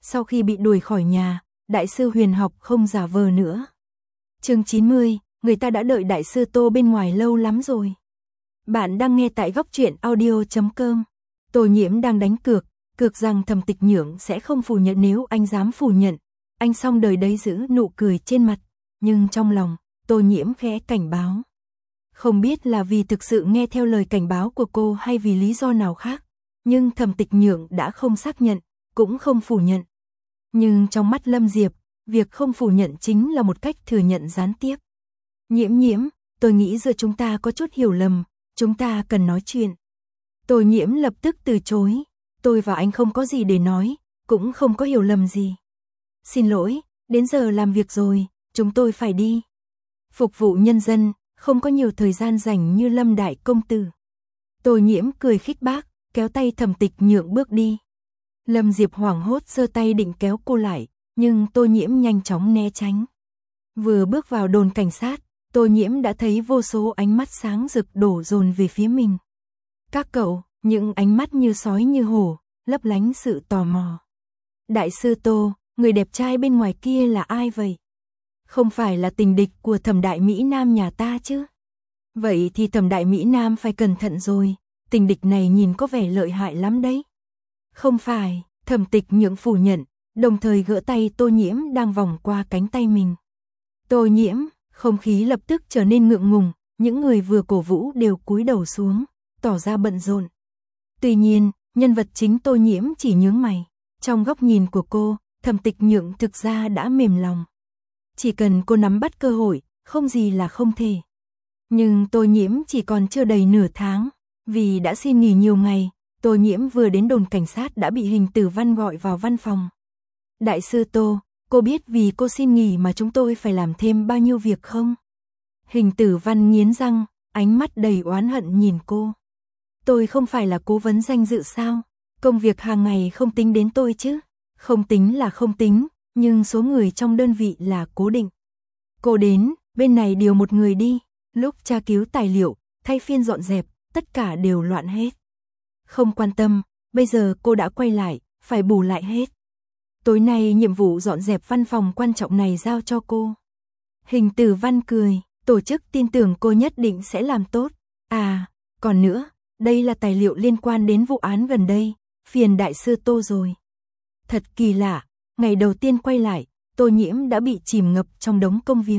Sau khi bị đuổi khỏi nhà, đại sư Huyền học không giả vờ nữa. Chương 90, người ta đã đợi đại sư Tô bên ngoài lâu lắm rồi. Bạn đang nghe tại góc truyện audio.com. Tô Nhiễm đang đánh cược rằng Thẩm Tịch Nhượng sẽ không phủ nhận. Nếu anh dám phủ nhận, anh xong đời đấy. Giữ nụ cười trên mặt, nhưng trong lòng, Tô Nhiễm khẽ cảnh báo. Không biết là vì thực sự nghe theo lời cảnh báo của cô hay vì lý do nào khác, nhưng Thẩm Tịch Nhượng đã không xác nhận, cũng không phủ nhận. Nhưng trong mắt Lâm Diệp, việc không phủ nhận chính là một cách thừa nhận gián tiếp. Nhiễm, tôi nghĩ giữa chúng ta có chút hiểu lầm, chúng ta cần nói chuyện. Tô Nhiễm lập tức từ chối, tôi và anh không có gì để nói, cũng không có hiểu lầm gì. Xin lỗi, đến giờ làm việc rồi, chúng tôi phải đi. Phục vụ nhân dân, không có nhiều thời gian dành như Lâm đại công tử. Tô Nhiễm cười khích bác, kéo tay Thẩm Tịch Nhượng bước đi. Lâm Diệp hoảng hốt giơ tay định kéo cô lại, nhưng Tô Nhiễm nhanh chóng né tránh. Vừa bước vào đồn cảnh sát, Tô Nhiễm đã thấy vô số ánh mắt sáng rực đổ dồn về phía mình. Các cậu, những ánh mắt như sói như hổ, lấp lánh sự tò mò. Đại sư Tô, người đẹp trai bên ngoài kia là ai vậy? Không phải là tình địch của Thẩm đại Mỹ Nam nhà ta chứ? Vậy thì Thẩm đại Mỹ Nam phải cẩn thận rồi, tình địch này nhìn có vẻ lợi hại lắm đấy. Không phải, Thẩm Tịch Nhượng phủ nhận, đồng thời gỡ tay Tô Nhiễm đang vòng qua cánh tay mình. Tô Nhiễm, không khí lập tức trở nên ngượng ngùng, những người vừa cổ vũ đều cúi đầu xuống, tỏ ra bận rộn. Tuy nhiên, nhân vật chính Tô Nhiễm chỉ nhướng mày. Trong góc nhìn của cô, Thẩm Tịch Nhượng thực ra đã mềm lòng. Chỉ cần cô nắm bắt cơ hội, không gì là không thể. Nhưng Tô Nhiễm chỉ còn chưa đầy nửa tháng, vì đã xin nghỉ nhiều ngày, Tô Nhiễm vừa đến đồn cảnh sát đã bị Hình Tử Văn gọi vào văn phòng. Đại sư Tô, cô biết vì cô xin nghỉ mà chúng tôi phải làm thêm bao nhiêu việc không? Hình Tử Văn nghiến răng, ánh mắt đầy oán hận nhìn cô. Tôi không phải là cố vấn danh dự sao? Công việc hàng ngày không tính đến tôi chứ? Không tính là không tính, nhưng số người trong đơn vị là cố định. Cô đến, bên này điều một người đi. Lúc tra cứu tài liệu, thay phiên dọn dẹp, tất cả đều loạn hết. Không quan tâm, bây giờ cô đã quay lại, phải bù lại hết. Tối nay nhiệm vụ dọn dẹp văn phòng quan trọng này giao cho cô. Hình Tử Văn cười, tổ chức tin tưởng cô nhất định sẽ làm tốt. À, còn nữa, đây là tài liệu liên quan đến vụ án gần đây, phiền đại sư Tô rồi. Thật kỳ lạ, ngày đầu tiên quay lại, Tô Nhiễm đã bị chìm ngập trong đống công việc.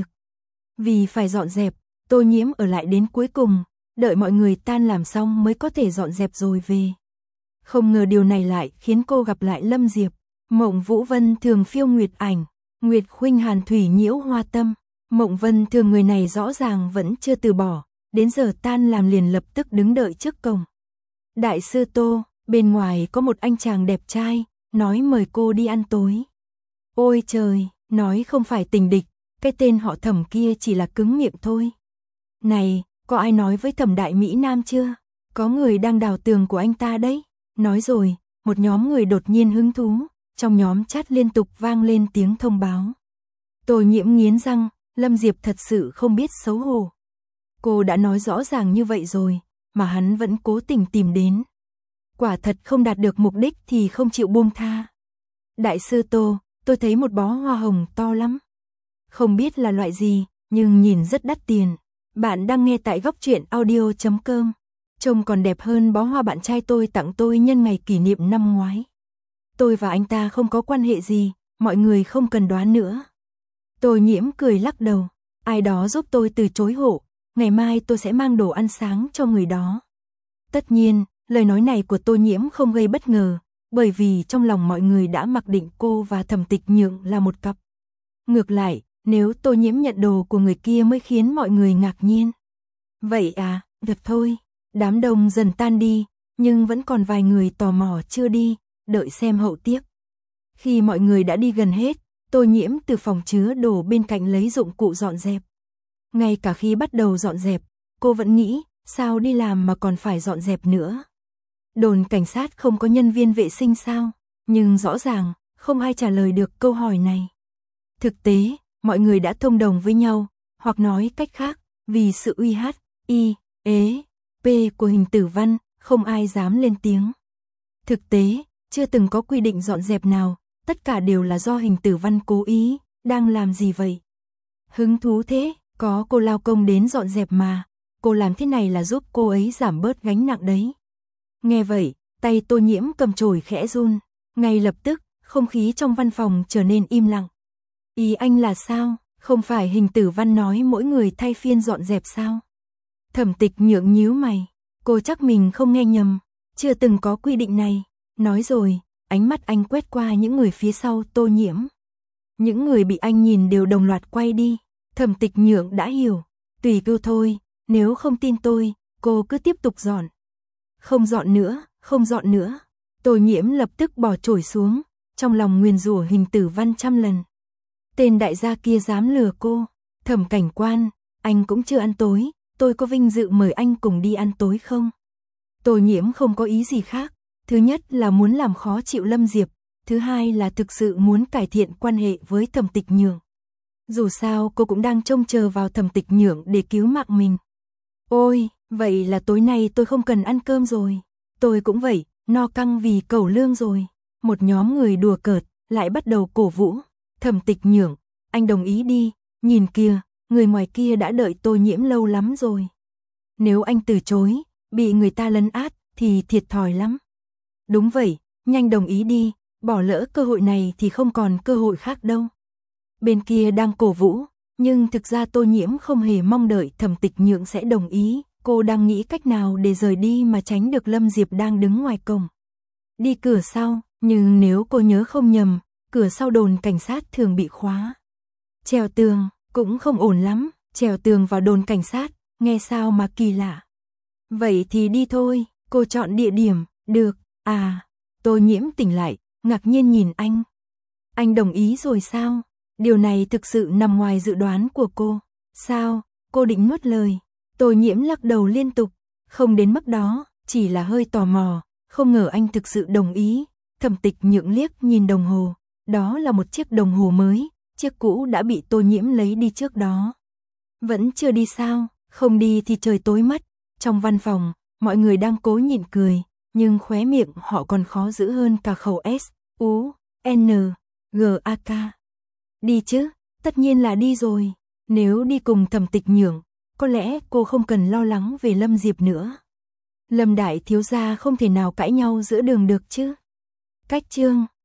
Vì phải dọn dẹp, Tô Nhiễm ở lại đến cuối cùng, đợi mọi người tan làm xong mới có thể dọn dẹp rồi về. Không ngờ điều này lại khiến cô gặp lại Lâm Diệp. Mộng Vũ Vân Thường phiêu nguyệt ảnh, Nguyệt Khuynh Hàn thủy nhiễu hoa tâm. Mộng Vân Thường người này rõ ràng vẫn chưa từ bỏ, đến giờ tan làm liền lập tức đứng đợi trước cổng. Đại sư Tô, bên ngoài có một anh chàng đẹp trai, nói mời cô đi ăn tối. Ôi trời, nói không phải tình địch, cái tên họ Thẩm kia chỉ là cứng miệng thôi. Này, có ai nói với Thẩm đại Mỹ Nam chưa? Có người đang đào tường của anh ta đấy. Nói rồi, một nhóm người đột nhiên hứng thú, trong nhóm chat liên tục vang lên tiếng thông báo. Tô Nhiễm nghiến răng, Lâm Diệp thật sự không biết xấu hổ. Cô đã nói rõ ràng như vậy rồi, mà hắn vẫn cố tình tìm đến. Quả thật không đạt được mục đích thì không chịu buông tha. Đại sư Tô, tôi thấy một bó hoa hồng to lắm. Không biết là loại gì, nhưng nhìn rất đắt tiền. Bạn đang nghe tại góc truyện audio.com. Trông còn đẹp hơn bó hoa bạn trai tôi tặng tôi nhân ngày kỷ niệm năm ngoái. Tôi và anh ta không có quan hệ gì, mọi người không cần đoán nữa. Tô Nhiễm cười lắc đầu, ai đó giúp tôi từ chối hộ, ngày mai tôi sẽ mang đồ ăn sáng cho người đó. Tất nhiên, lời nói này của Tô Nhiễm không gây bất ngờ, bởi vì trong lòng mọi người đã mặc định cô và Thẩm Tịch Nhượng là một cặp. Ngược lại, nếu Tô Nhiễm nhận đồ của người kia mới khiến mọi người ngạc nhiên. Vậy à, được thôi. Đám đông dần tan đi, nhưng vẫn còn vài người tò mò chưa đi, đợi xem hậu tiếc. Khi mọi người đã đi gần hết, Tô Nhiễm từ phòng chứa đồ bên cạnh lấy dụng cụ dọn dẹp. Ngay cả khi bắt đầu dọn dẹp, cô vẫn nghĩ, sao đi làm mà còn phải dọn dẹp nữa. Đồn cảnh sát không có nhân viên vệ sinh sao? Nhưng rõ ràng, không ai trả lời được câu hỏi này. Thực tế, mọi người đã thông đồng với nhau, hoặc nói cách khác, vì sự uy P của Hình Tử Văn, không ai dám lên tiếng. Thực tế, chưa từng có quy định dọn dẹp nào, tất cả đều là do Hình Tử Văn cố ý, đang làm gì vậy? Hứng thú thế, có cô lao công đến dọn dẹp mà, cô làm thế này là giúp cô ấy giảm bớt gánh nặng đấy. Nghe vậy, tay Tô Nhiễm cầm chổi khẽ run, ngay lập tức, không khí trong văn phòng trở nên im lặng. Ý anh là sao? Không phải Hình Tử Văn nói mỗi người thay phiên dọn dẹp sao? Thẩm Tịch Nhượng nhíu mày, cô chắc mình không nghe nhầm, chưa từng có quy định này. Nói rồi, ánh mắt anh quét qua những người phía sau Tô Nhiễm. Những người bị anh nhìn đều đồng loạt quay đi. Thẩm Tịch Nhượng đã hiểu, tùy cô thôi, nếu không tin tôi, cô cứ tiếp tục dọn. Không dọn nữa, không dọn nữa. Tô Nhiễm lập tức bỏ chổi xuống, trong lòng nguyền rủa Hình Tử Văn trăm lần. Tên đại gia kia dám lừa cô. Thẩm Cảnh Quan, anh cũng chưa ăn tối, tôi có vinh dự mời anh cùng đi ăn tối không? Tô Nhiễm không có ý gì khác, thứ nhất là muốn làm khó chịu Lâm Diệp, thứ hai là thực sự muốn cải thiện quan hệ với Thẩm Tịch Nhượng. Dù sao cô cũng đang trông chờ vào Thẩm Tịch Nhượng để cứu mạng mình. Ôi, vậy là tối nay tôi không cần ăn cơm rồi. Tôi cũng vậy, no căng vì cẩu lương rồi. Một nhóm người đùa cợt, lại bắt đầu cổ vũ. Thẩm Tịch Nhượng, anh đồng ý đi, nhìn kìa, người ngoài kia đã đợi Tô Nhiễm lâu lắm rồi. Nếu anh từ chối, bị người ta lấn át, thì thiệt thòi lắm. Đúng vậy, nhanh đồng ý đi, bỏ lỡ cơ hội này thì không còn cơ hội khác đâu. Bên kia đang cổ vũ, nhưng thực ra Tô Nhiễm không hề mong đợi Thẩm Tịch Nhượng sẽ đồng ý, cô đang nghĩ cách nào để rời đi mà tránh được Lâm Diệp đang đứng ngoài cổng. Đi cửa sau, nhưng nếu cô nhớ không nhầm, cửa sau đồn cảnh sát thường bị khóa. Trèo tường, cũng không ổn lắm, trèo tường vào đồn cảnh sát, nghe sao mà kỳ lạ. Vậy thì đi thôi, cô chọn địa điểm, được, à, Tô Nhiễm tỉnh lại, ngạc nhiên nhìn anh. Anh đồng ý rồi sao? Điều này thực sự nằm ngoài dự đoán của cô. Sao? Cô định nuốt lời. Tô Nhiễm lắc đầu liên tục. Không đến mức đó, chỉ là hơi tò mò. Không ngờ anh thực sự đồng ý. Thẩm Tịch Nhượng liếc nhìn đồng hồ. Đó là một chiếc đồng hồ mới. Chiếc cũ đã bị Tô Nhiễm lấy đi trước đó. Vẫn chưa đi sao? Không đi thì trời tối mất. Trong văn phòng, mọi người đang cố nhịn cười. Nhưng khóe miệng họ còn khó giữ hơn cả khẩu S, U, N, G, A, K. Đi chứ, tất nhiên là đi rồi. Nếu đi cùng Thẩm Tịch Nhượng, có lẽ cô không cần lo lắng về Lâm Diệp nữa. Lâm đại thiếu gia không thể nào cãi nhau giữa đường được chứ. Cách chương